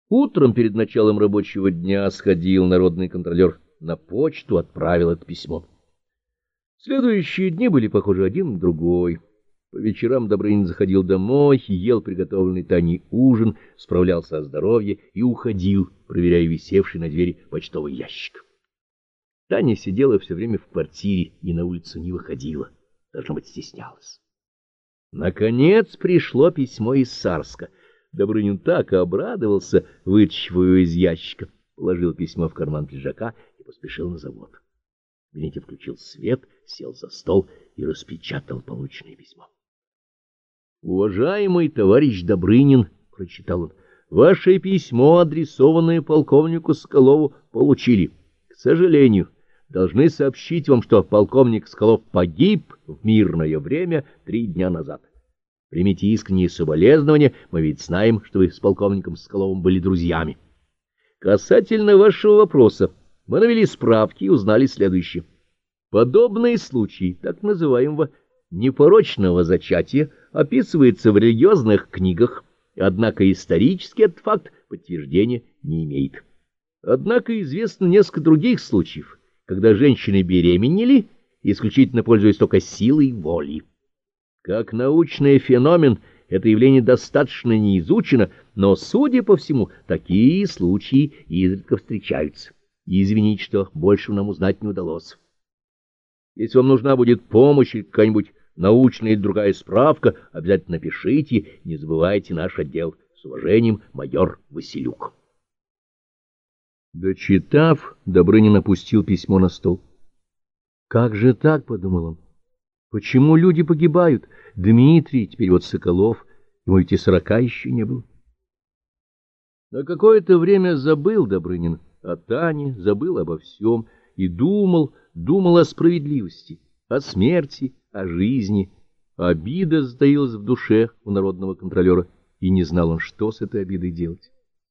Утром перед началом рабочего дня сходил народный контролер на почту, отправил это письмо. Следующие дни были похожи один на другой. По вечерам Добрынин заходил домой, ел приготовленный Таней ужин, справлялся о здоровье и уходил, проверяя висевший на двери почтовый ящик. Таня сидела все время в квартире и на улицу не выходила, должно быть, стеснялась. Наконец пришло письмо из Сарска. Добрынин так обрадовался, вытащив его из ящика, положил письмо в карман пиджака и поспешил на завод. В кабинете включил свет, сел за стол и распечатал полученное письмо. «Уважаемый товарищ Добрынин», — прочитал он, — «ваше письмо, адресованное полковнику Соколову, получили. К сожалению, должны сообщить вам, что полковник Соколов погиб в мирное время 3 дня назад. Примите искренние соболезнования, мы ведь знаем, что вы с полковником Соколовым были друзьями. Касательно вашего вопроса, мы навели справки и узнали следующее. Подобные случаи так называемого непорочного зачатия описываются в религиозных книгах, однако исторически этот факт подтверждения не имеет. Однако известно несколько других случаев, когда женщины беременели, исключительно пользуясь только силой воли. Как научный феномен это явление достаточно не изучено, но, судя по всему, такие случаи изредка встречаются. И извините, что больше нам узнать не удалось. Если вам нужна будет помощь или какая-нибудь научная или другая справка, обязательно напишите, не забывайте наш отдел. С уважением, майор Василюк. Дочитав, Добрынин опустил письмо на стол. «Как же так?» — подумал он. «Почему люди погибают? Дмитрий, теперь вот Соколов, ему ведь и 40 еще не было». На какое-то время забыл Добрынин о Тане, забыл обо всем и думал о справедливости, о смерти, о жизни. Обида затаилась в душе у народного контролера, и не знал он, что с этой обидой делать.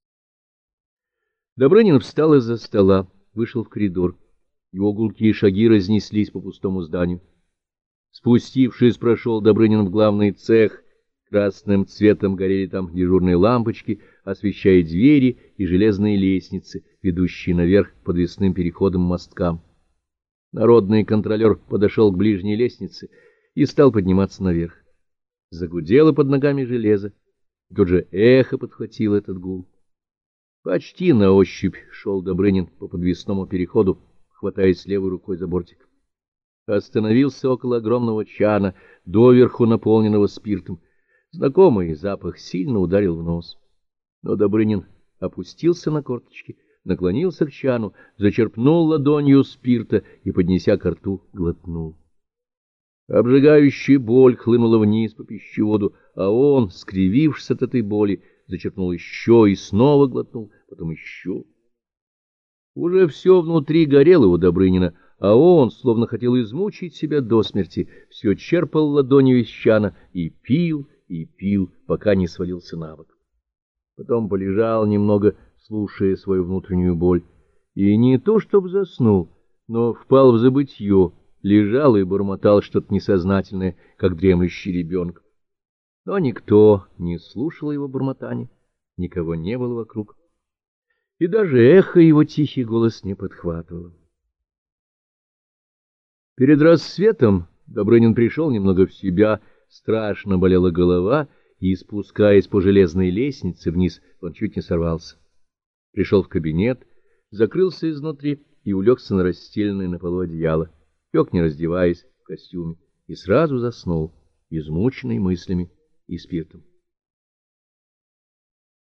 Добрынин встал из-за стола, вышел в коридор. Его гулкие шаги разнеслись по пустому зданию. Спустившись, прошел Добрынин в главный цех. Красным цветом горели там дежурные лампочки, освещая двери и железные лестницы, ведущие наверх к подвесным переходам-мосткам. Народный контролер подошел к ближней лестнице и стал подниматься наверх. Загудело под ногами железо, и тут же эхо подхватило этот гул. Почти на ощупь шел Добрынин по подвесному переходу, хватаясь левой рукой за бортик. Остановился около огромного чана, доверху наполненного спиртом. Знакомый запах сильно ударил в нос. Но Добрынин опустился на корточки, наклонился к чану, зачерпнул ладонью спирта и, поднеся ко рту, глотнул. Обжигающая боль хлынула вниз по пищеводу, а он, скривившись от этой боли, зачерпнул еще и снова глотнул, потом еще. Уже все внутри горело у Добрынина, а он, словно хотел измучить себя до смерти, все черпал ладонью из чана и пил, пока не свалился на бок. Потом полежал немного, слушая свою внутреннюю боль, и не то чтобы заснул, но впал в забытье, лежал и бормотал что-то несознательное, как дремлющий ребенок. Но никто не слушал его бормотания, никого не было вокруг, и даже эхо его тихий голос не подхватывало. Перед рассветом Добрынин пришел немного в себя, страшно болела голова, и, спускаясь по железной лестнице вниз, он чуть не сорвался. Пришел в кабинет, закрылся изнутри и улегся на расстеленное на полу одеяло, лег, не раздеваясь, в костюме, и сразу заснул, измученный мыслями и спиртом.